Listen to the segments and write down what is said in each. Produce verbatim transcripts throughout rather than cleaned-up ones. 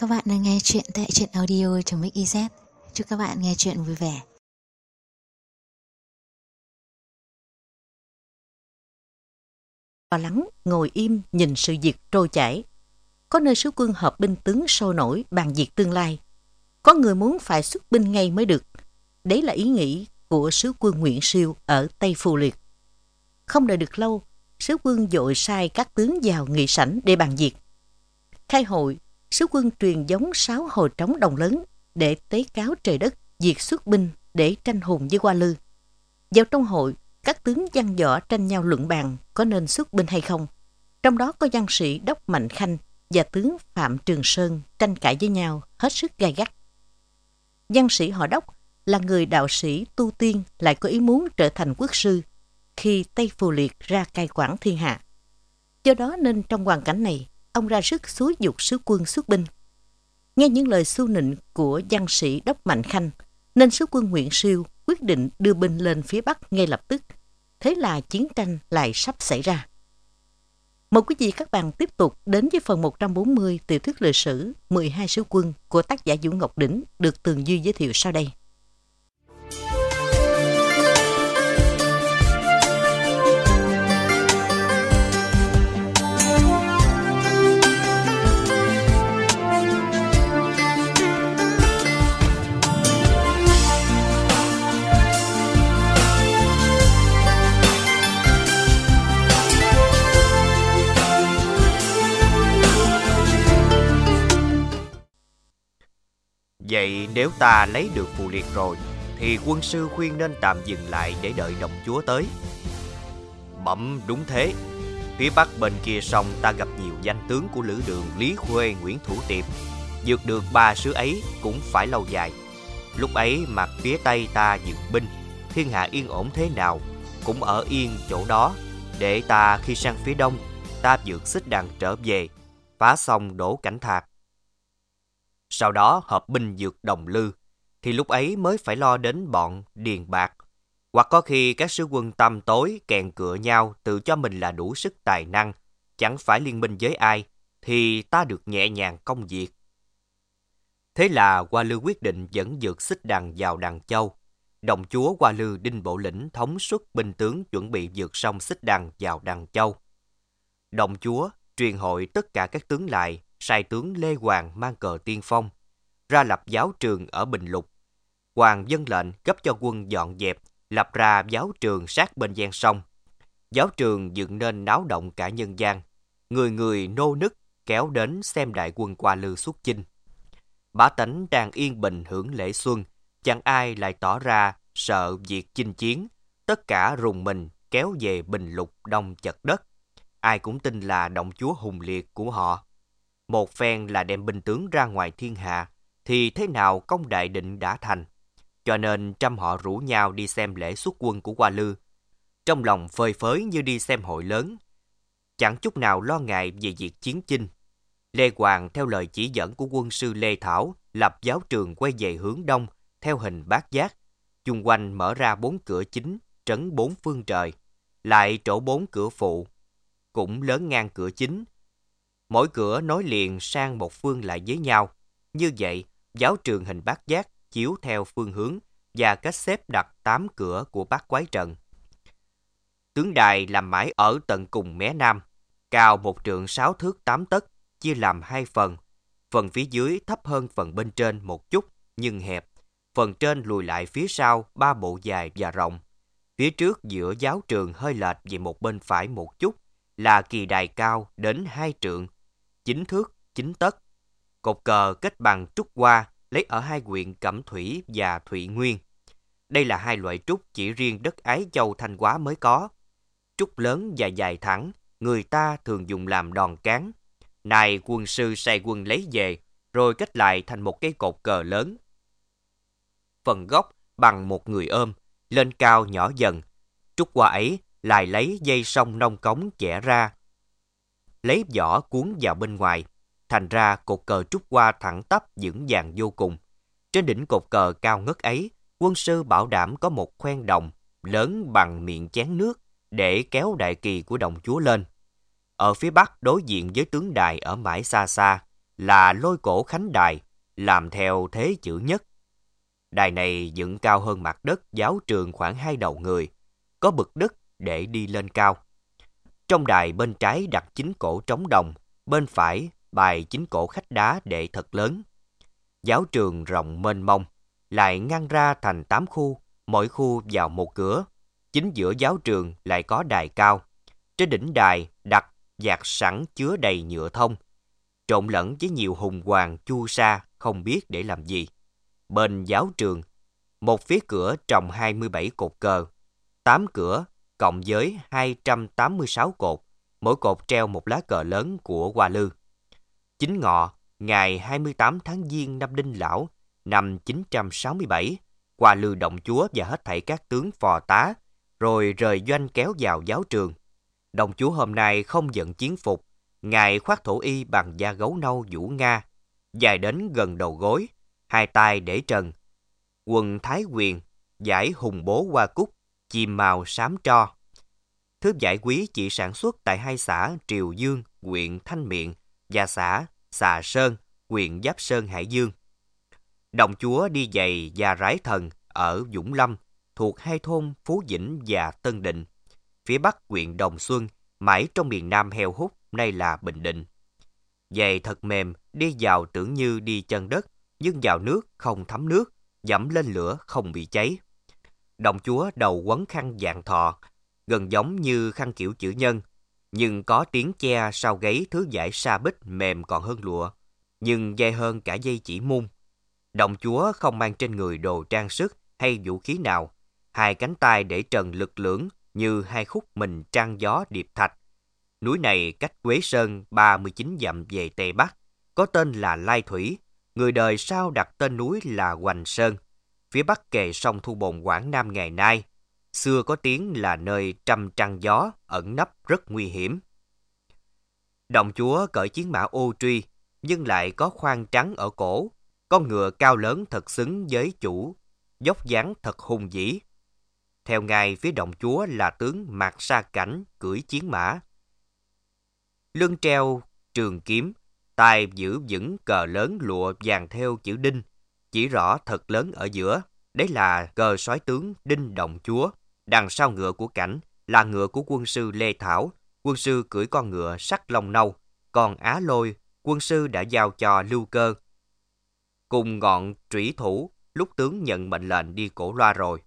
các bạn đang nghe chuyện tại truyện audio.mix.iz. Chúc các bạn nghe chuyện vui vẻ. Lo lắng, ngồi im nhìn sự việc trôi chảy. Có nơi sứ quân hợp binh tướng sôi nổi bàn việc tương lai. Có người muốn phải xuất binh ngay mới được. Đấy là ý nghĩ của sứ quân Nguyễn Siêu ở Tây Phù Liệt. Không đợi được lâu, sứ quân vội sai các tướng vào nghị sảnh để bàn việc. Khai hội, sứ quân truyền giống sáu hồi trống đồng lớn để tế cáo trời đất việc xuất binh để tranh hùng với Hoa Lư. Vào trong hội, các tướng văn võ tranh nhau luận bàn có nên xuất binh hay không. Trong đó có văn sĩ Đốc Mạnh Khanh và tướng Phạm Trường Sơn tranh cãi với nhau hết sức gay gắt. Văn sĩ họ Đốc là người đạo sĩ tu tiên, lại có ý muốn trở thành quốc sư khi Tây Phù Liệt ra cai quản thiên hạ. Do đó nên trong hoàn cảnh này, ông ra sức xúi giục sứ quân xuất binh. Nghe những lời xu nịnh của văn sĩ Đốc Mạnh Khanh, nên sứ quân Nguyễn Siêu quyết định đưa binh lên phía Bắc ngay lập tức. Thế là chiến tranh lại sắp xảy ra. Mời quý vị các bạn tiếp tục đến với phần một trăm bốn mươi tiểu thuyết lịch sử mười hai sứ quân của tác giả Vũ Ngọc Đỉnh được Tường Duy giới thiệu sau đây. Vậy nếu ta lấy được Phù Liệt rồi, thì quân sư khuyên nên tạm dừng lại để đợi đồng chúa tới. Bẩm đúng thế. Phía bắc bên kia sông ta gặp nhiều danh tướng của Lữ Đường, Lý Khuê, Nguyễn Thủ Tiệp. Vượt được ba xứ ấy cũng phải lâu dài. Lúc ấy mặt phía tây ta dừng binh, thiên hạ yên ổn thế nào cũng ở yên chỗ đó, để ta khi sang phía đông, ta vượt Xích Đằng trở về, phá xong đổ Cảnh Thạc. Sau đó hợp binh vượt Đồng Lư, thì lúc ấy mới phải lo đến bọn Điền Bạc. Hoặc có khi các sứ quân tăm tối kèn cựa nhau tự cho mình là đủ sức tài năng, chẳng phải liên minh với ai, thì ta được nhẹ nhàng công việc. Thế là Hoa Lư quyết định dẫn vượt Xích Đằng vào Đằng Châu. Đồng chúa Hoa Lư Đinh Bộ Lĩnh thống suất binh tướng chuẩn bị vượt sông Xích Đằng vào Đằng Châu. Đồng chúa truyền hội tất cả các tướng lại, sai tướng Lê Hoàng mang cờ tiên phong, ra lập giáo trường ở Bình Lục. Hoàng vâng lệnh cấp cho quân dọn dẹp, lập ra giáo trường sát bên gian sông. Giáo trường dựng nên náo động cả nhân gian, người người nô nức kéo đến xem đại quân Hoa Lư xuất chinh. Bá tánh đang yên bình hưởng lễ xuân, chẳng ai lại tỏ ra sợ việc chinh chiến, tất cả rùng mình kéo về Bình Lục đông chật đất. Ai cũng tin là động chúa hùng liệt của họ. Một phen là đem binh tướng ra ngoài thiên hạ, thì thế nào công đại định đã thành. Cho nên trăm họ rủ nhau đi xem lễ xuất quân của Hoa Lư. Trong lòng phơi phới như đi xem hội lớn, chẳng chút nào lo ngại về việc chiến chinh. Lê Hoàng theo lời chỉ dẫn của quân sư Lê Thảo lập giáo trường quay về hướng đông theo hình bát giác, chung quanh mở ra bốn cửa chính trấn bốn phương trời, lại trổ bốn cửa phụ cũng lớn ngang cửa chính. Mỗi cửa nối liền sang một phương lại với nhau. Như vậy, giáo trường hình bát giác chiếu theo phương hướng và cách xếp đặt tám cửa của bát quái trận. Tướng đài làm mãi ở tận cùng mé nam, cao một trượng sáu thước tám tấc, chia làm hai phần. Phần phía dưới thấp hơn phần bên trên một chút nhưng hẹp. Phần trên lùi lại phía sau ba bộ dài và rộng. Phía trước giữa giáo trường hơi lệch về một bên phải một chút là kỳ đài cao đến hai trượng, chín thước chín tấc. Cột cờ kết bằng trúc hoa lấy ở hai huyện Cẩm Thủy và Thụy Nguyên. Đây là hai loại trúc chỉ riêng đất Ái Châu Thanh Hóa mới có. Trúc lớn và dài thẳng, người ta thường dùng làm đòn cán. Này quân sư sai quân lấy về, rồi kết lại thành một cái cột cờ lớn. Phần gốc bằng một người ôm, lên cao nhỏ dần. Trúc hoa ấy lại lấy dây sông nông cống chẻ ra, lấy vỏ cuốn vào bên ngoài. Thành ra cột cờ trúc hoa thẳng tắp vững vàng vô cùng. Trên đỉnh cột cờ cao ngất ấy, quân sư bảo đảm có một khoen đồng lớn bằng miệng chén nước để kéo đại kỳ của đồng chúa lên. Ở phía bắc đối diện với tướng đài ở mãi xa xa, là lôi cổ khánh đài, làm theo thế chữ nhất. Đài này dựng cao hơn mặt đất giáo trường khoảng hai đầu người, có bậc đất để đi lên cao. Trong đài bên trái đặt chín cổ trống đồng, bên phải bài chín cổ khách đá để thật lớn. Giáo trường rộng mênh mông, lại ngăn ra thành tám khu, mỗi khu vào một cửa. Chính giữa giáo trường lại có đài cao. Trên đỉnh đài đặt dạt sẵn chứa đầy nhựa thông, trộn lẫn với nhiều hùng hoàng chu sa không biết để làm gì. Bên giáo trường, một phía cửa trồng hai mươi bảy cột cờ, tám cửa cộng với hai trăm tám mươi sáu cột, mỗi cột treo một lá cờ lớn của Hoa Lư. Chính ngọ, ngày hai mươi tám tháng Giêng năm Đinh Lão, năm chín trăm sáu mươi bảy, Hoa Lư động chúa và hết thảy các tướng phò tá, rồi rời doanh kéo vào giáo trường. Đồng chúa hôm nay không giận chiến phục, ngài khoác thổ y bằng da gấu nâu vũ nga, dài đến gần đầu gối, hai tay để trần, quần thái quyền, dải hùng bố hoa cúc, chìm màu xám tro. Thứ vải quý chỉ sản xuất tại hai xã Triều Dương, huyện Thanh Miện và xã Xà Sơn, huyện Giáp Sơn, Hải Dương. Đồng chúa đi giày và rải thần ở Vũng Lâm, thuộc hai thôn Phú Vĩnh và Tân Định, phía bắc huyện Đồng Xuân, mãi trong miền Nam heo hút, nay là Bình Định. Giày thật mềm, đi vào tưởng như đi chân đất, nhưng vào nước không thấm nước, dẫm lên lửa không bị cháy. Đồng chúa đầu quấn khăn vạn thọ, gần giống như khăn kiểu chữ nhân, nhưng có tiếng che sau gáy thứ vải sa bích mềm còn hơn lụa, nhưng dai hơn cả dây chỉ mung. Đồng chúa không mang trên người đồ trang sức hay vũ khí nào, hai cánh tay để trần lực lưỡng như hai khúc mình trăng gió điệp thạch. Núi này cách Quế Sơn ba mươi chín dặm về Tây Bắc, có tên là Lai Thủy, người đời sau đặt tên núi là Hoành Sơn, phía bắc kề sông Thu Bồn Quảng Nam ngày nay. Xưa có tiếng là nơi trăm trăng gió, ẩn nấp rất nguy hiểm. Đồng chúa cởi chiến mã ô truy, nhưng lại có khoan trắng ở cổ, con ngựa cao lớn thật xứng với chủ, dốc dáng thật hùng vĩ. Theo ngài phía đồng chúa là tướng Mạc Sa Cảnh cưỡi chiến mã, lưng treo trường kiếm, tay giữ vững cờ lớn lụa vàng theo chữ Đinh, chỉ rõ thật lớn ở giữa. Đấy là cờ soái tướng Đinh Đồng Chúa. Đằng sau ngựa của Cảnh là ngựa của quân sư Lê Thảo. Quân sư cưỡi con ngựa sắc lông nâu, còn Á Lôi, quân sư đã giao cho Lưu Cơ cùng ngọn trủy thủ lúc tướng nhận mệnh lệnh đi cổ loa rồi.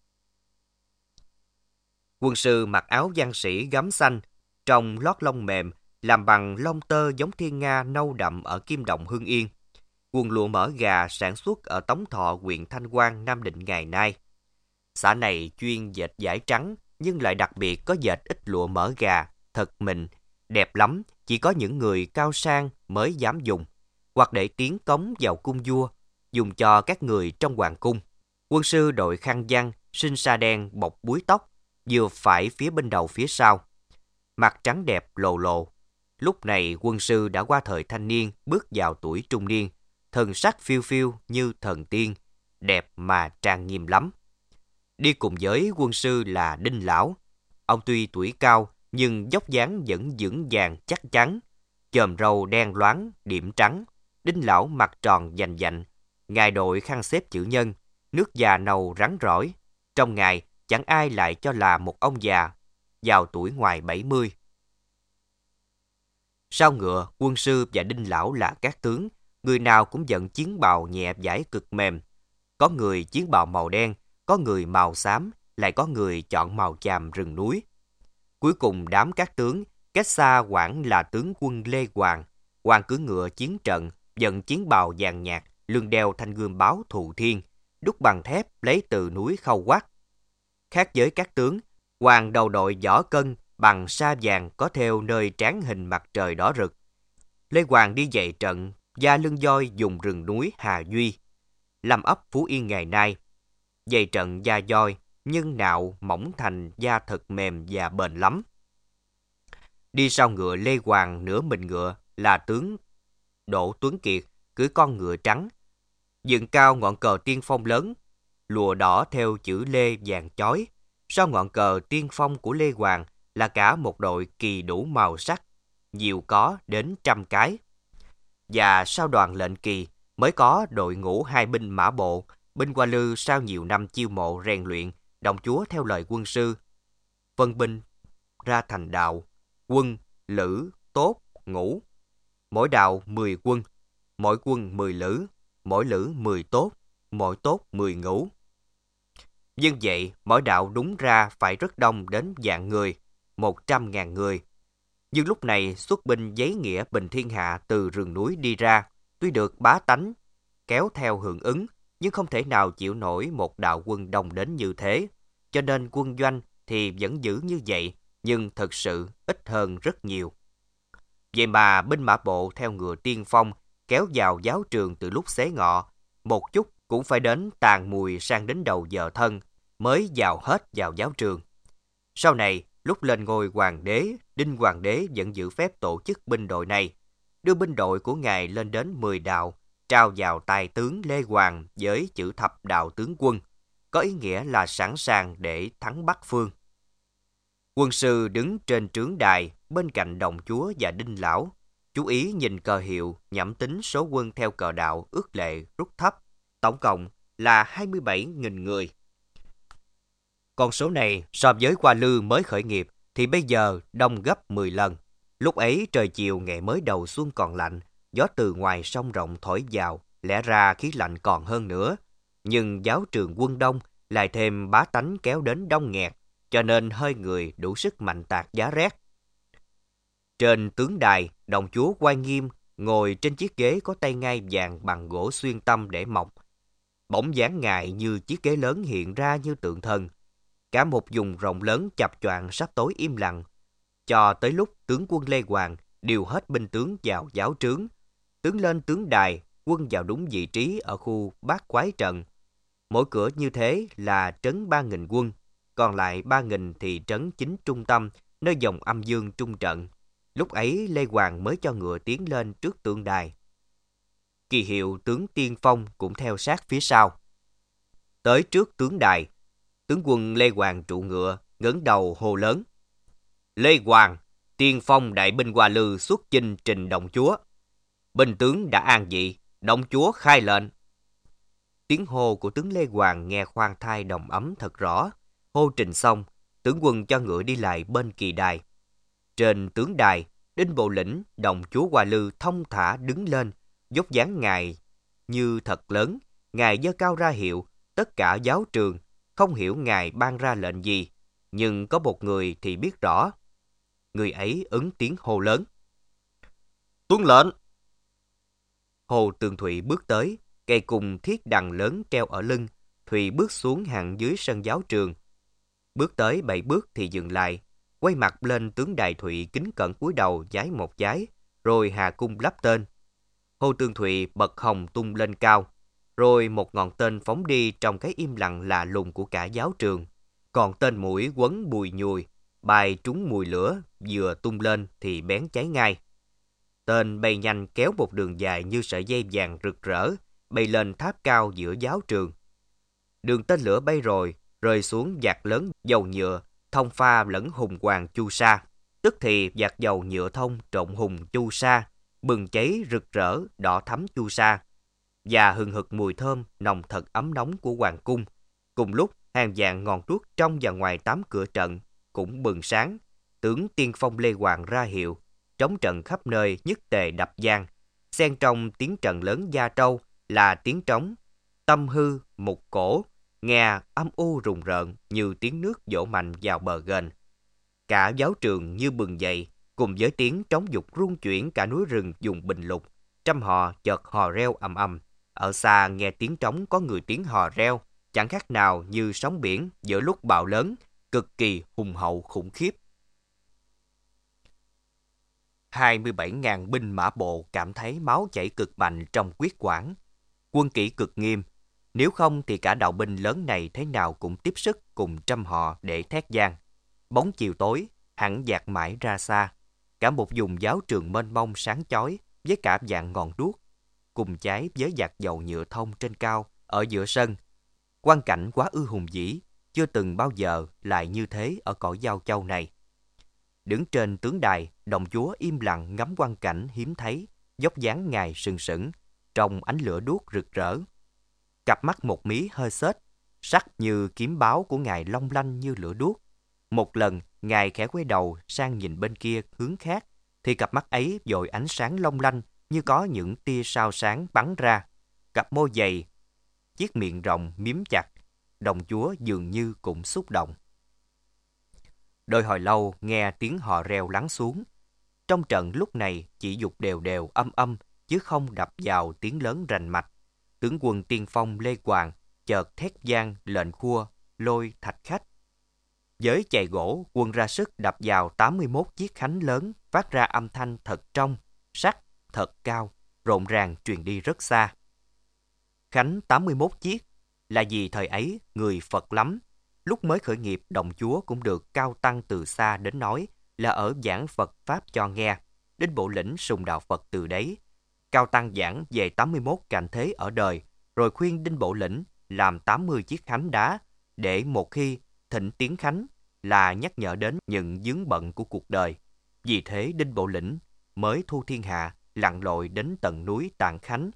Quân sư mặc áo văn sĩ gấm xanh, trong lót lông mềm, làm bằng lông tơ giống thiên nga nâu đậm ở Kim Động Hưng Yên. Quần lụa mỡ gà sản xuất ở Tống Thọ, huyện Thanh Quan, Nam Định ngày nay. Xã này chuyên dệt vải trắng, nhưng lại đặc biệt có dệt ít lụa mỡ gà, thật mịn, đẹp lắm, chỉ có những người cao sang mới dám dùng, hoặc để tiến cống vào cung vua, dùng cho các người trong hoàng cung. Quân sư đội khăn văn, sinh sa đen bọc búi tóc, vừa phải phía bên đầu phía sau. Mặt trắng đẹp lồ lồ. Lúc này quân sư đã qua thời thanh niên, bước vào tuổi trung niên, thần sắc phiêu phiêu như thần tiên, đẹp mà trang nghiêm lắm. Đi cùng với quân sư là Đinh Lão. Ông tuy tuổi cao, nhưng dốc dáng vẫn vững vàng chắc chắn, chòm râu đen loáng, điểm trắng. Đinh Lão mặt tròn vành vạnh, ngài đội khăn xếp chữ nhân, nước da nâu rắn rỏi. Trong ngài chẳng ai lại cho là một ông già, vào tuổi ngoài bảy mươi. Sau ngựa, quân sư và Đinh Lão là các tướng, người nào cũng dẫn chiến bào nhẹ vải cực mềm. Có người chiến bào màu đen, có người màu xám, lại có người chọn màu chàm rừng núi. Cuối cùng đám các tướng, cách xa Quảng là tướng quân Lê Hoàng. Hoàng cưỡi ngựa chiến trận, dẫn chiến bào vàng nhạt, lưng đeo thanh gươm báo thù thiên, đúc bằng thép lấy từ núi Khâu Quắt. Khác với các tướng, Hoàng đầu đội võ cân bằng sa vàng có theo nơi trán hình mặt trời đỏ rực. Lê Hoàng đi dậy trận, da lưng voi dùng rừng núi Hà Duy, làm ấp Phú Yên ngày nay. Dày trận da voi, nhưng nạo mỏng thành da thật mềm và bền lắm. Đi sau ngựa Lê Hoàng nửa mình ngựa là tướng Đỗ Tuấn Kiệt cưỡi con ngựa trắng, dựng cao ngọn cờ tiên phong lớn, lụa đỏ theo chữ Lê vàng chói. Sau ngọn cờ tiên phong của Lê Hoàng là cả một đội kỳ đủ màu sắc, nhiều có đến trăm cái. và sau đoàn lệnh Kỳ mới có đội ngũ hai binh mã bộ. Binh Hoa Lư sau nhiều năm chiêu mộ rèn luyện, đồng chúa theo lời quân sư, phân binh ra thành đạo, quân, lữ, tốt, ngũ. Mỗi đạo mười quân, mỗi quân mười lữ, mỗi lữ mười tốt, mỗi tốt mười ngũ. Như vậy, mỗi đạo đúng ra phải rất đông đến vạn người, một trăm ngàn người. Nhưng lúc này xuất binh giấy nghĩa bình thiên hạ từ rừng núi đi ra, tuy được bá tánh kéo theo hưởng ứng, nhưng không thể nào chịu nổi một đạo quân đông đến như thế. Cho nên quân doanh thì vẫn giữ như vậy, nhưng thật sự ít hơn rất nhiều. Vậy mà binh mã bộ theo ngựa tiên phong kéo vào giáo trường từ lúc xế ngọ, một chút cũng phải đến tàn mùi sang đến đầu giờ thân mới vào hết vào giáo trường. Sau này, lúc lên ngôi hoàng đế, Đinh Hoàng đế vẫn giữ phép tổ chức binh đội này, đưa binh đội của ngài lên đến mười đạo, trao vào tay tướng Lê Hoàng với chữ thập đạo tướng quân, có ý nghĩa là sẵn sàng để thắng Bắc Phương. Quân sư đứng trên trướng đài bên cạnh đồng chúa và Đinh Lão, chú ý nhìn cờ hiệu, nhẩm tính số quân theo cờ đạo ước lệ rút thấp, tổng cộng là hai mươi bảy nghìn người. Con số này so với Hoa Lư mới khởi nghiệp thì bây giờ đông gấp mười lần. Lúc ấy trời chiều ngày mới đầu xuân còn lạnh, gió từ ngoài sông rộng thổi vào, lẽ ra khí lạnh còn hơn nữa. Nhưng giáo trường quân đông lại thêm bá tánh kéo đến đông nghẹt, cho nên hơi người đủ sức mạnh tạc giá rét. Trên tướng đài, đồng chúa oai nghiêm ngồi trên chiếc ghế có tay ngai vàng bằng gỗ xuyên tâm để mộc. Bỗng dáng ngài như chiếc ghế lớn hiện ra như tượng thần. Cả một vùng rộng lớn chập choạng sắp tối im lặng, cho tới lúc tướng quân Lê Hoàng điều hết binh tướng vào giáo trướng. Tướng lên tướng đài, quân vào đúng vị trí ở khu bát quái trận. Mỗi cửa như thế là trấn ba nghìn quân, còn lại ba nghìn thì trấn chính trung tâm, nơi dòng âm dương trung trận. Lúc ấy Lê Hoàng mới cho ngựa tiến lên trước tượng đài. Kỳ hiệu tướng tiên phong cũng theo sát phía sau. Tới trước tướng đài, tướng quân Lê Hoàng trụ ngựa, ngẩng đầu hô lớn: Lê Hoàng, tiên phong đại binh Hoa Lư xuất chinh trình đồng chúa. Binh tướng đã an vị, đồng chúa khai lệnh. Tiếng hô của tướng Lê Hoàng nghe khoan thai đồng ấm thật rõ. Hô trình xong, tướng quân cho ngựa đi lại bên kỳ đài. Trên tướng đài, Đinh Bộ Lĩnh, đồng chúa Hoa Lư thông thả đứng lên, dốc dáng ngài như thật lớn. Ngài giơ cao ra hiệu, tất cả giáo trường không hiểu ngài ban ra lệnh gì, nhưng có một người thì biết rõ. Người ấy ứng tiếng hô lớn: Tuân lệnh! Hồ Tường Thụy bước tới, cây cùng thiết đằng lớn treo ở lưng. Thụy bước xuống hẳn dưới sân giáo trường. Bước tới bảy bước thì dừng lại, quay mặt lên tướng đài Thụy kính cẩn cúi đầu vái một vái, rồi hạ cung lắp tên. Hồ Tường Thụy bật hồng tung lên cao, rồi một ngọn tên phóng đi trong cái im lặng lạ lùng của cả giáo trường. Còn tên mũi quấn bùi nhùi, bài trúng mùi lửa, vừa tung lên thì bén cháy ngay. Tên bay nhanh kéo một đường dài như sợi dây vàng rực rỡ, bay lên tháp cao giữa giáo trường. Đường tên lửa bay rồi, rơi xuống vạc lớn dầu nhựa, thông pha lẫn hùng hoàng chu sa. Tức thì vạc dầu nhựa thông trộn hùng chu sa, bừng cháy rực rỡ, đỏ thắm chu sa, và hừng hực mùi thơm nồng thật ấm nóng của hoàng cung. Cùng lúc, hàng vạn ngọn đuốc trong và ngoài tám cửa trận cũng bừng sáng. Tướng tiên phong Lê Hoàng ra hiệu, trống trận khắp nơi nhất tề đập vang. Xen trong tiếng trận lớn gia trâu là tiếng trống tâm hư mục cổ, nghe âm u rùng rợn như tiếng nước vỗ mạnh vào bờ ghềnh. Cả giáo trường như bừng dậy, cùng với tiếng trống dục rung chuyển cả núi rừng vùng Bình Lục. Trăm họ chợt hò reo ầm ầm. Ở xa nghe tiếng trống có người tiếng hò reo, chẳng khác nào như sóng biển giữa lúc bão lớn, cực kỳ hùng hậu khủng khiếp. hai mươi bảy nghìn binh mã bộ cảm thấy máu chảy cực mạnh trong quyết quản. Quân kỷ cực nghiêm, nếu không thì cả đạo binh lớn này thế nào cũng tiếp sức cùng trăm họ để thét vang. Bóng chiều tối hẳn dạt mãi ra xa, cả một vùng giáo trường mênh mông sáng chói với cả vạn ngọn đuốc, cùng cháy với vạc dầu nhựa thông trên cao ở giữa sân. Quang cảnh quá ư hùng vĩ, chưa từng bao giờ lại như thế ở cõi Giao Châu này. Đứng trên tướng đài, đồng chúa im lặng ngắm quang cảnh hiếm thấy, Dốc dáng Ngài sừng sững, trong ánh lửa đuốc rực rỡ. Cặp mắt một mí hơi xếch, sắc như kiếm báo của Ngài long lanh như lửa đuốc. Một lần, Ngài khẽ quay đầu sang nhìn bên kia hướng khác, thì cặp mắt ấy dội ánh sáng long lanh như có những tia sao sáng bắn ra. Cặp môi dày, chiếc miệng rộng miếm chặt, đồng chúa dường như cũng xúc động. Đôi hồi lâu nghe tiếng hò reo lắng xuống. Trong trận lúc này chỉ dục đều đều âm âm, chứ không đập vào tiếng lớn rành mạch. Tướng quân tiên phong Lê Quàng chợt thét vang lệnh khua, lôi thạch khách. Với chày gỗ, quân ra sức đập vào tám mươi mốt chiếc khánh lớn, phát ra âm thanh thật trong, sắc, thật cao, rộn ràng truyền đi rất xa. Khánh tám mươi mốt chiếc là vì thời ấy người Phật lắm. Lúc mới khởi nghiệp, đồng chúa cũng được cao tăng từ xa đến nói là ở giảng Phật Pháp cho nghe. Đến bộ lĩnh sùng đạo Phật từ đấy. Cao tăng giảng về tám mươi mốt cảnh thế ở đời, rồi khuyên Đinh Bộ Lĩnh làm tám mươi chiếc khánh đá, để một khi thịnh tiếng khánh là nhắc nhở đến những vướng bận của cuộc đời. Vì thế Đinh Bộ Lĩnh mới thu thiên hạ, lặn lội đến tận núi Tạng Khánh.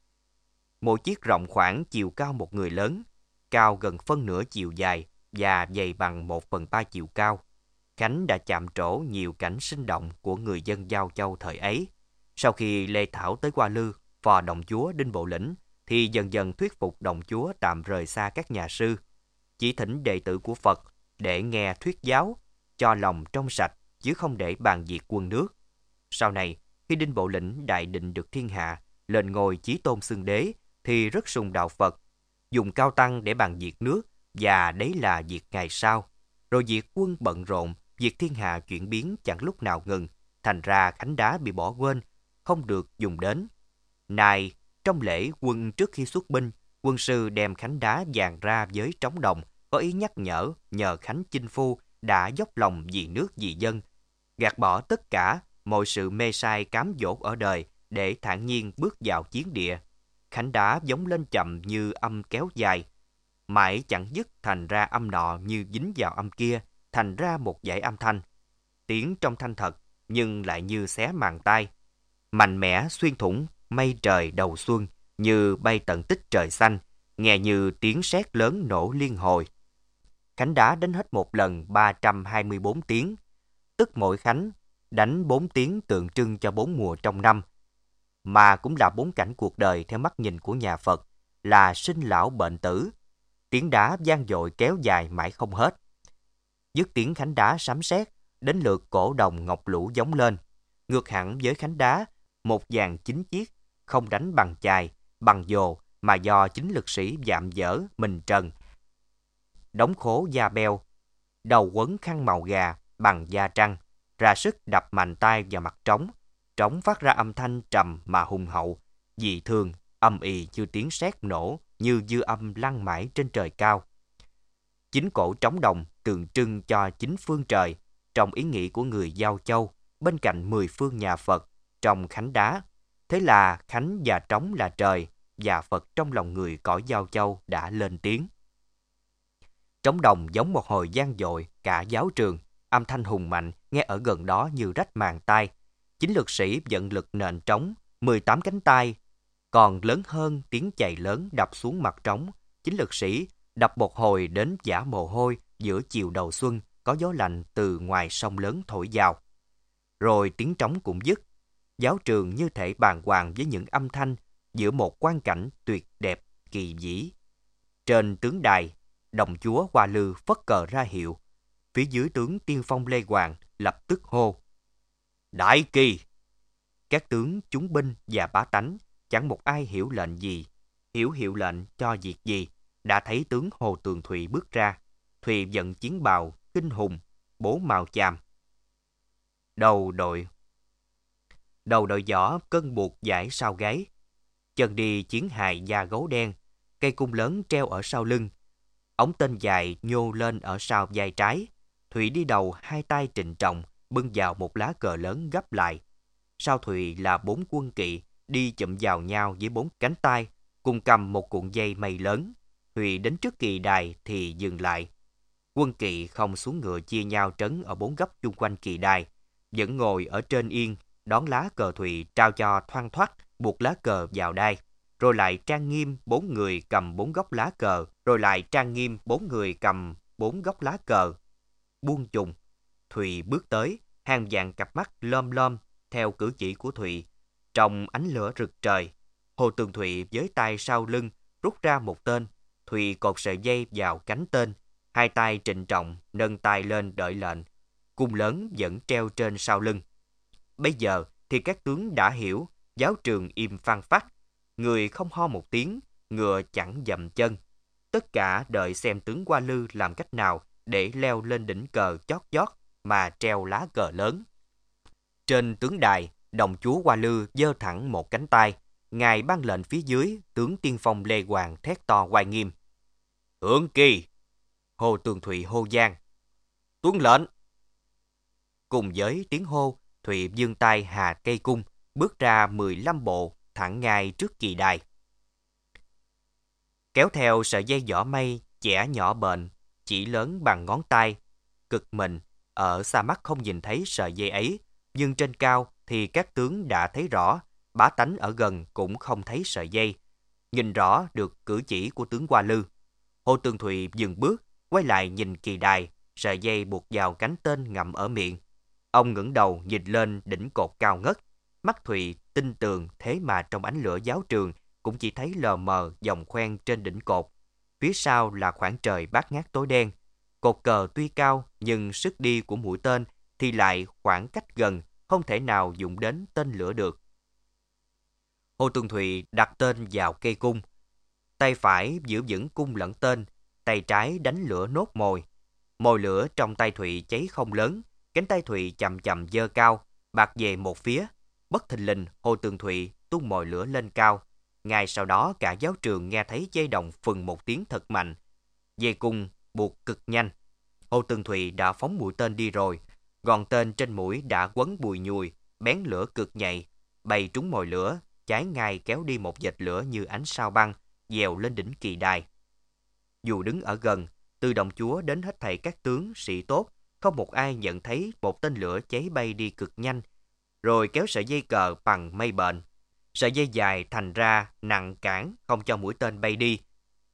Mỗi chiếc rộng khoảng chiều cao một người lớn, cao gần phân nửa chiều dài và dày bằng một phần ba chiều cao. Khánh đã chạm trổ nhiều cảnh sinh động của người dân Giao Châu thời ấy. Sau khi Lê Thảo tới Hoa Lư, phò đồng chúa Đinh Bộ Lĩnh, thì dần dần thuyết phục đồng chúa tạm rời xa các nhà sư, chỉ thỉnh đệ tử của Phật để nghe thuyết giáo, cho lòng trong sạch, chứ không để bàn diệt quân nước. Sau này, khi Đinh Bộ Lĩnh đại định được thiên hạ, lên ngôi chí tôn xưng đế, thì rất sùng đạo Phật, dùng cao tăng để bàn diệt nước, và đấy là việc ngày sau. Rồi việc quân bận rộn, việc thiên hạ chuyển biến chẳng lúc nào ngừng, thành ra khánh đá bị bỏ quên, không được dùng đến. Này, trong lễ quân trước khi xuất binh, quân sư đem khánh đá vàng ra với trống đồng, có ý nhắc nhở nhờ khánh chinh phu đã dốc lòng vì nước vì dân, gạt bỏ tất cả mọi sự mê sai cám dỗ ở đời để thản nhiên bước vào chiến địa. Khánh đá giống lên chậm như âm kéo dài, mãi chẳng dứt, thành ra âm nọ như dính vào âm kia, thành ra một dải âm thanh. Tiếng trong thanh thật, nhưng lại như xé màng tai, mạnh mẽ xuyên thủng mây trời đầu xuân, như bay tận tích trời xanh, nghe như tiếng sét lớn nổ liên hồi. Khánh đá đánh hết một lần ba trăm hai mươi bốn tiếng, tức mỗi khánh đánh bốn tiếng tượng trưng cho bốn mùa trong năm, mà cũng là bốn cảnh cuộc đời theo mắt nhìn của nhà Phật, là sinh lão bệnh tử. Tiếng đá vang dội kéo dài mãi không hết. Dứt tiếng khánh đá sấm sét, đến lượt cổ đồng ngọc lũ giống lên. Ngược hẳn với khánh đá, một dàn chín chiếc, không đánh bằng chài, bằng dồ, mà do chính lực sĩ dạm dở, mình trần, đóng khố da beo, đầu quấn khăn màu gà bằng da trăng, ra sức đập mạnh tay vào mặt trống. Trống phát ra âm thanh trầm mà hùng hậu, dị thường, âm ì như tiếng sét nổ, như dư âm lăn mãi trên trời cao. Chính cổ trống đồng tượng trưng cho chính phương trời, trong ý nghĩ của người Giao Châu, bên cạnh mười phương nhà Phật trong khánh đá. Thế là khánh và trống là trời, và Phật trong lòng người cõi Giao Châu đã lên tiếng. Trống đồng giống một hồi vang dội cả giáo trường, âm thanh hùng mạnh, nghe ở gần đó như rách màng tai. Chính lực sĩ vận lực nện trống, mười tám cánh tay, còn lớn hơn tiếng chày lớn đập xuống mặt trống. Chính lực sĩ đập một hồi đến vã mồ hôi giữa chiều đầu xuân, có gió lạnh từ ngoài sông lớn thổi vào. Rồi tiếng trống cũng dứt. Giáo trường như thể bàng hoàng với những âm thanh giữa một quang cảnh tuyệt đẹp kỳ vĩ. Trên tướng đài, đồng chúa Hoa Lư phất cờ ra hiệu. Phía dưới tướng tiên phong Lê Quàng lập tức hô: Đại kỳ! Các tướng chúng binh và bá tánh chẳng một ai hiểu lệnh gì, hiểu hiệu lệnh cho việc gì. Đã thấy tướng Hồ Tường Thụy bước ra. Thụy vận chiến bào kinh hùng, bố màu chàm, đầu đội đầu đội giỏ cân buộc dải sau gáy, chân đi chiến hài da gấu đen, cây cung lớn treo ở sau lưng, ống tên dài nhô lên ở sau vai trái. Thụy đi đầu, hai tay trịnh trọng bưng vào một lá cờ lớn gấp lại. Sau Thụy là bốn quân kỵ đi chụm vào nhau với bốn cánh tay, cùng cầm một cuộn dây mây lớn. Thụy đến trước kỳ đài thì dừng lại. Quân kỵ không xuống ngựa chia nhau trấn ở bốn góc chung quanh kỳ đài, vẫn ngồi ở trên yên, đón lá cờ Thụy trao cho thoăn thoắt, buộc lá cờ vào đai, rồi lại trang nghiêm bốn người cầm bốn góc lá cờ, rồi lại trang nghiêm bốn người cầm bốn góc lá cờ. Buông chùng, Thụy bước tới, hàng vạn cặp mắt lom lom theo cử chỉ của Thụy. Trong ánh lửa rực trời, Hồ Tường Thụy với tay sau lưng rút ra một tên. Thụy cột sợi dây vào cánh tên, hai tay trịnh trọng nâng tay lên đợi lệnh. Cung lớn vẫn treo trên sau lưng. Bây giờ thì các tướng đã hiểu, giáo trường im phăng phắc, người không ho một tiếng, ngựa chẳng dậm chân. Tất cả đợi xem tướng Hoa Lư làm cách nào để leo lên đỉnh cờ chót vót mà treo lá cờ lớn. Trên tướng đài, đồng chúa Hoa Lư giơ thẳng một cánh tay. Ngài ban lệnh phía dưới, tướng tiên phong Lê Hoàng thét to oai nghiêm. Thượng kỳ! Hồ Tường Thụy hô vang. Tuân lệnh! Cùng với tiếng hô, Thụy giương tay hà cây cung, bước ra mười lăm bộ, thẳng ngay trước kỳ đài. Kéo theo sợi dây vỏ mây, chẻ nhỏ bền, chỉ lớn bằng ngón tay, cực mịn, ở xa mắt không nhìn thấy sợi dây ấy, nhưng trên cao thì các tướng đã thấy rõ, bá tánh ở gần cũng không thấy sợi dây. Nhìn rõ được cử chỉ của tướng Hoa Lư. Hồ Tường Thụy dừng bước, quay lại nhìn kỳ đài, sợi dây buộc vào cánh tên ngậm ở miệng. Ông ngẩng đầu nhìn lên đỉnh cột cao ngất, mắt Thụy tinh tường, thế mà trong ánh lửa giáo trường cũng chỉ thấy lờ mờ dòng khoen trên đỉnh cột. Phía sau là khoảng trời bát ngát tối đen. Cột cờ tuy cao nhưng sức đi của mũi tên thì lại khoảng cách gần, không thể nào dụng đến tên lửa được. Hồ Tường Thụy đặt tên vào cây cung. Tay phải giữ vững cung lẫn tên, tay trái đánh lửa nốt mồi. Mồi lửa trong tay Thụy cháy không lớn, cánh tay Thụy chậm chậm giơ cao, bạt về một phía. Bất thình lình, Hồ Tường Thụy tung mồi lửa lên cao. Ngay sau đó cả giáo trường nghe thấy dây đồng phừng một tiếng thật mạnh. Dây cung buộc cực nhanh. Hồ Tường Thụy đã phóng mũi tên đi rồi. Gòn tên trên mũi đã quấn bùi nhùi, bén lửa cực nhạy, bay trúng mồi lửa, cháy ngay kéo đi một vệt lửa như ánh sao băng, dèo lên đỉnh kỳ đài. Dù đứng ở gần, từ đồng chúa đến hết thảy các tướng, sĩ tốt, không một ai nhận thấy một tên lửa cháy bay đi cực nhanh, rồi kéo sợi dây cờ bằng mây bện. Sợi dây dài thành ra nặng cản, không cho mũi tên bay đi.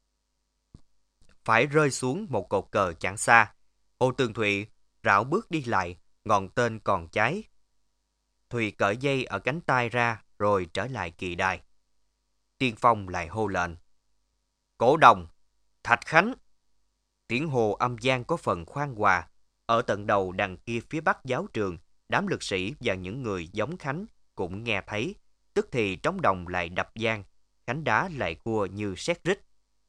Phải rơi xuống một cột cờ chẳng xa. Hồ Tường Thụy rảo bước đi lại, ngọn tên còn cháy. Thụy cởi dây ở cánh tay ra, rồi trở lại kỳ đài. Tiên phong lại hô lệnh. Cổ đồng, Thạch Khánh. Tiếng hô âm vang có phần khoan hòa. Ở tận đầu đằng kia phía bắc giáo trường, đám lực sĩ và những người giống Khánh cũng nghe thấy. Tức thì trống đồng lại đập vang, cánh đá lại cua như sét rít.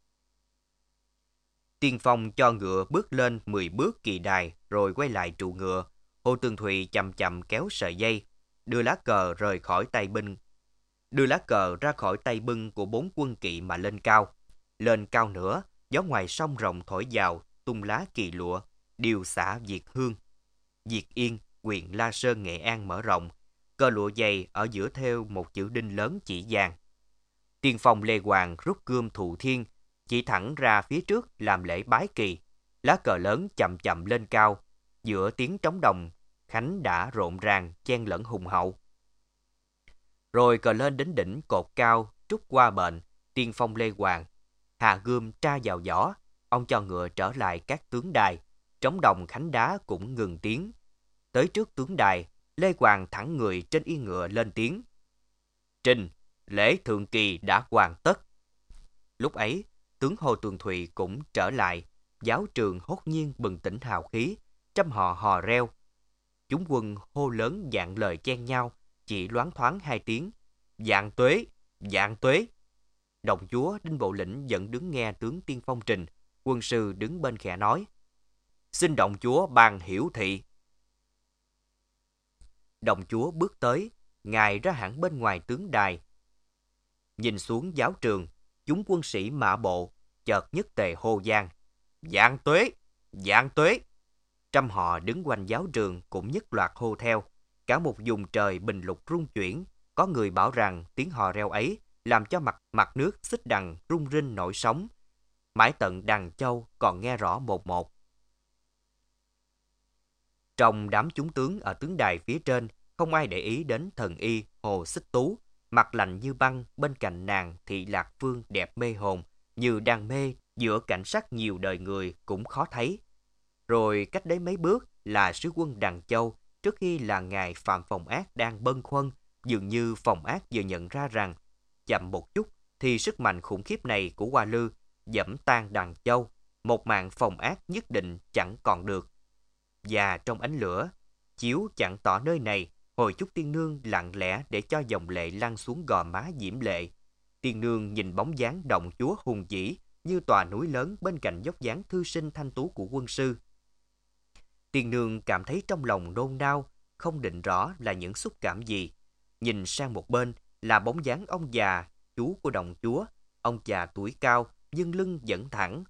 Tiên phong cho ngựa bước lên mười bước kỳ đài, rồi quay lại trụ ngựa. Hồ Tường Thụy chậm chậm kéo sợi dây, đưa lá cờ rời khỏi tay binh, đưa lá cờ ra khỏi tay bưng của bốn quân kỵ mà lên cao. Lên cao nữa, gió ngoài sông rộng thổi vào, tung lá kỳ lụa, điều xã Việt Hương, Việt Yên, huyện La Sơn, Nghệ An mở rộng. Cờ lụa dày ở giữa thêu một chữ đinh lớn chỉ vàng. Tiên phong Lê Hoàng rút gươm Thụ Thiên, chỉ thẳng ra phía trước làm lễ bái kỳ. Lá cờ lớn chậm chậm lên cao, giữa tiếng trống đồng, Khánh đã rộn ràng, chen lẫn hùng hậu. Rồi cờ lên đến đỉnh cột cao, trút qua bện, tiên phong Lê Hoàng hạ gươm tra vào vỏ, ông cho ngựa trở lại các tướng đài, trống đồng khánh đá cũng ngừng tiếng. Tới trước tướng đài, Lê Hoàng thẳng người trên yên ngựa lên tiếng. Trình, lễ thượng kỳ đã hoàn tất. Lúc ấy, tướng Hồ Tường Thụy cũng trở lại, giáo trường hốt nhiên bừng tỉnh hào khí, trăm họ hò reo. Chúng quân hô lớn dạng lời chen nhau, chỉ loáng thoáng hai tiếng. Dạng tuế, dạng tuế. Đồng chúa Đinh Bộ Lĩnh vẫn đứng nghe tướng tiên phong trình, quân sư đứng bên khẽ nói. Xin đồng chúa ban hiểu thị. Đồng chúa bước tới, ngài ra hẳn bên ngoài tướng đài. Nhìn xuống giáo trường, chúng quân sĩ mã bộ, chợt nhất tề hô vang. Dạng tuế, dạng tuế. Trăm họ đứng quanh giáo trường cũng nhất loạt hô theo. Cả một vùng trời bình lục rung chuyển. Có người bảo rằng tiếng hò reo ấy làm cho mặt mặt nước xích đằng rung rinh nổi sóng. Mãi tận Đằng Châu còn nghe rõ một một. Trong đám chúng tướng ở tướng đài phía trên, không ai để ý đến thần y Hồ Xích Tú, mặt lạnh như băng bên cạnh nàng Thị Lạc Vương đẹp mê hồn, như đang mê giữa cảnh sắc nhiều đời người cũng khó thấy. Rồi cách đấy mấy bước là sứ quân Đằng Châu, trước khi là ngài Phạm Phòng Ác đang bâng khuâng, dường như Phòng Ác vừa nhận ra rằng chậm một chút thì sức mạnh khủng khiếp này của Hoa Lư dẫm tan Đằng Châu, một mạng Phòng Ác nhất định chẳng còn được. Và trong ánh lửa chiếu chẳng tỏ nơi này, Hồi Chúc Tiên Nương lặng lẽ để cho dòng lệ lăn xuống gò má diễm lệ. Tiên Nương nhìn bóng dáng động chúa hùng vĩ như tòa núi lớn bên cạnh dốc dáng thư sinh thanh tú của quân sư. Tiên Nương cảm thấy trong lòng nôn nao, không định rõ là những xúc cảm gì. Nhìn sang một bên là bóng dáng ông già, chú của động chúa. Ông già tuổi cao nhưng lưng vẫn thẳng.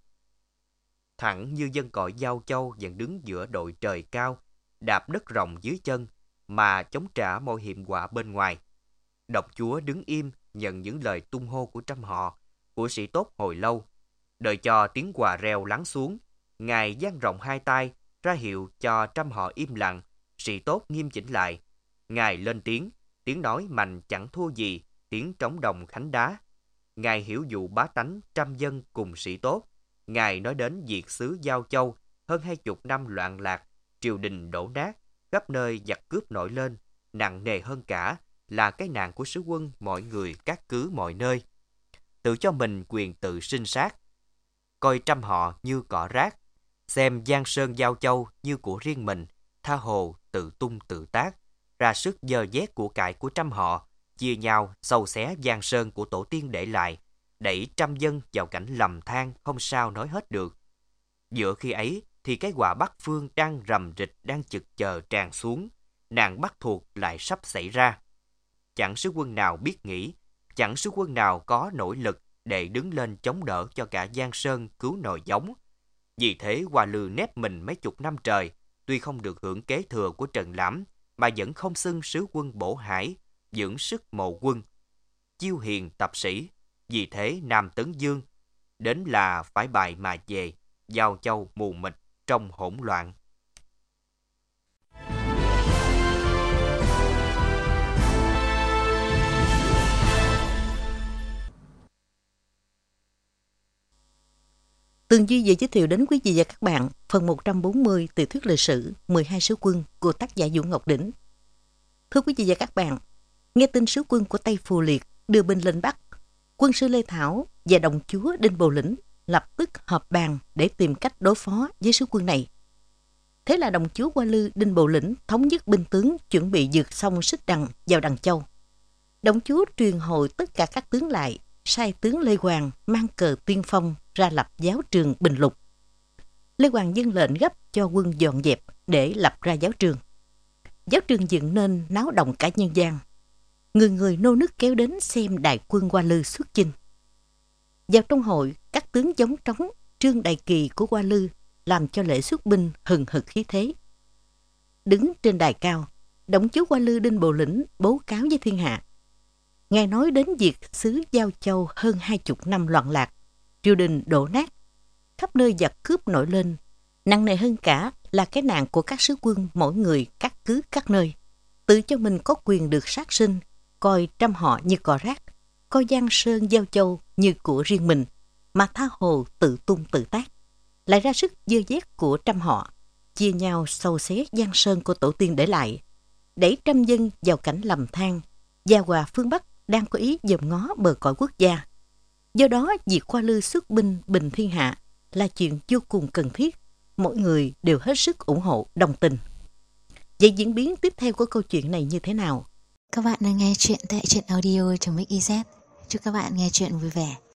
Thẳng như dân cõi Giao Châu vẫn đứng giữa đội trời cao, đạp đất rộng dưới chân, mà chống trả mọi hiểm họa bên ngoài. Động chúa đứng im nhận những lời tung hô của trăm họ, của sĩ tốt hồi lâu. Đợi cho tiếng quà reo lắng xuống, ngài dang rộng hai tay, ra hiệu cho trăm họ im lặng, sĩ tốt nghiêm chỉnh lại. Ngài lên tiếng, tiếng nói mạnh chẳng thua gì tiếng trống đồng khánh đá. Ngài hiểu dụ bá tánh trăm dân cùng sĩ tốt. Ngài nói đến việc xứ Giao Châu hơn hai chục năm loạn lạc, triều đình đổ nát, khắp nơi giặc cướp nổi lên, nặng nề hơn cả là cái nạn của sứ quân mọi người cát cứ mọi nơi. Tự cho mình quyền tự sinh sát, coi trăm họ như cỏ rác, xem giang sơn Giao Châu như của riêng mình, tha hồ tự tung tự tác, ra sức dơ dét của cải của trăm họ, chia nhau xâu xé giang sơn của tổ tiên để lại, đẩy trăm dân vào cảnh lầm than không sao nói hết được. Giữa khi ấy thì cái quả Bắc Phương đang rầm rịch đang chực chờ tràn xuống, nạn Bắc thuộc lại sắp xảy ra. Chẳng sứ quân nào biết nghĩ, chẳng sứ quân nào có nỗ lực để đứng lên chống đỡ cho cả giang sơn cứu nòi giống. Vì thế Hoa Lư nép mình mấy chục năm trời, tuy không được hưởng kế thừa của Trần Lãm, mà vẫn không xưng sứ quân bổ hải, dưỡng sức mộ quân, chiêu hiền tập sĩ. Vì thế Nam Tấn Dương đến là phải bại mà về, Giao Châu mù mịt trong hỗn loạn. Tường Duy vừa giới thiệu đến quý vị và các bạn phần một trăm bốn mươi tiểu thuyết lịch sử mười hai sứ quân của tác giả Vũ Ngọc Đỉnh. Thưa quý vị và các bạn, nghe tin sứ quân của Tây Phù Liệt đưa binh lên Bắc, quân sư Lê Thảo và đồng chúa Đinh Bồ Lĩnh lập tức họp bàn để tìm cách đối phó với sứ quân này. Thế là đồng chúa Hoa Lư Đinh Bồ Lĩnh thống nhất binh tướng chuẩn bị vượt sông Xích Đằng vào Đằng Châu. Đồng chúa truyền hội tất cả các tướng lại, sai tướng Lê Hoàng mang cờ tiên phong ra lập giáo trường Bình Lục. Lê Hoàng dâng lệnh gấp cho quân dọn dẹp để lập ra giáo trường. Giáo trường dựng nên náo động cả nhân gian. Người người nô nức kéo đến xem đại quân Hoa Lư xuất chinh. Vào trong hội, các tướng chống trống trương đại kỳ của Hoa Lư làm cho lễ xuất binh hừng hực khí thế. Đứng trên đài cao, đồng chúa Hoa Lư Đinh Bồ Lĩnh bố cáo với thiên hạ. Ngài nói đến việc xứ Giao Châu hơn hai chục năm loạn lạc, triều đình đổ nát, khắp nơi giặc cướp nổi lên. Nặng nề hơn cả là cái nạn của các sứ quân mỗi người cát cứ các nơi, tự cho mình có quyền được sát sinh, coi trăm họ như cỏ rác, coi giang sơn Giao Châu như của riêng mình, mà tha hồ tự tung tự tác, lại ra sức dơ dét của trăm họ, chia nhau xâu xé giang sơn của tổ tiên để lại, đẩy trăm dân vào cảnh lầm than. Gia Hòa phương Bắc đang có ý dòm ngó bờ cõi quốc gia. Do đó, việc Hoa Lư xuất binh bình thiên hạ là chuyện vô cùng cần thiết. Mỗi người đều hết sức ủng hộ, đồng tình. Vậy diễn biến tiếp theo của câu chuyện này như thế nào? Các bạn đang nghe chuyện tại truyện audio chấm ích i zét. Chúc các bạn nghe chuyện vui vẻ.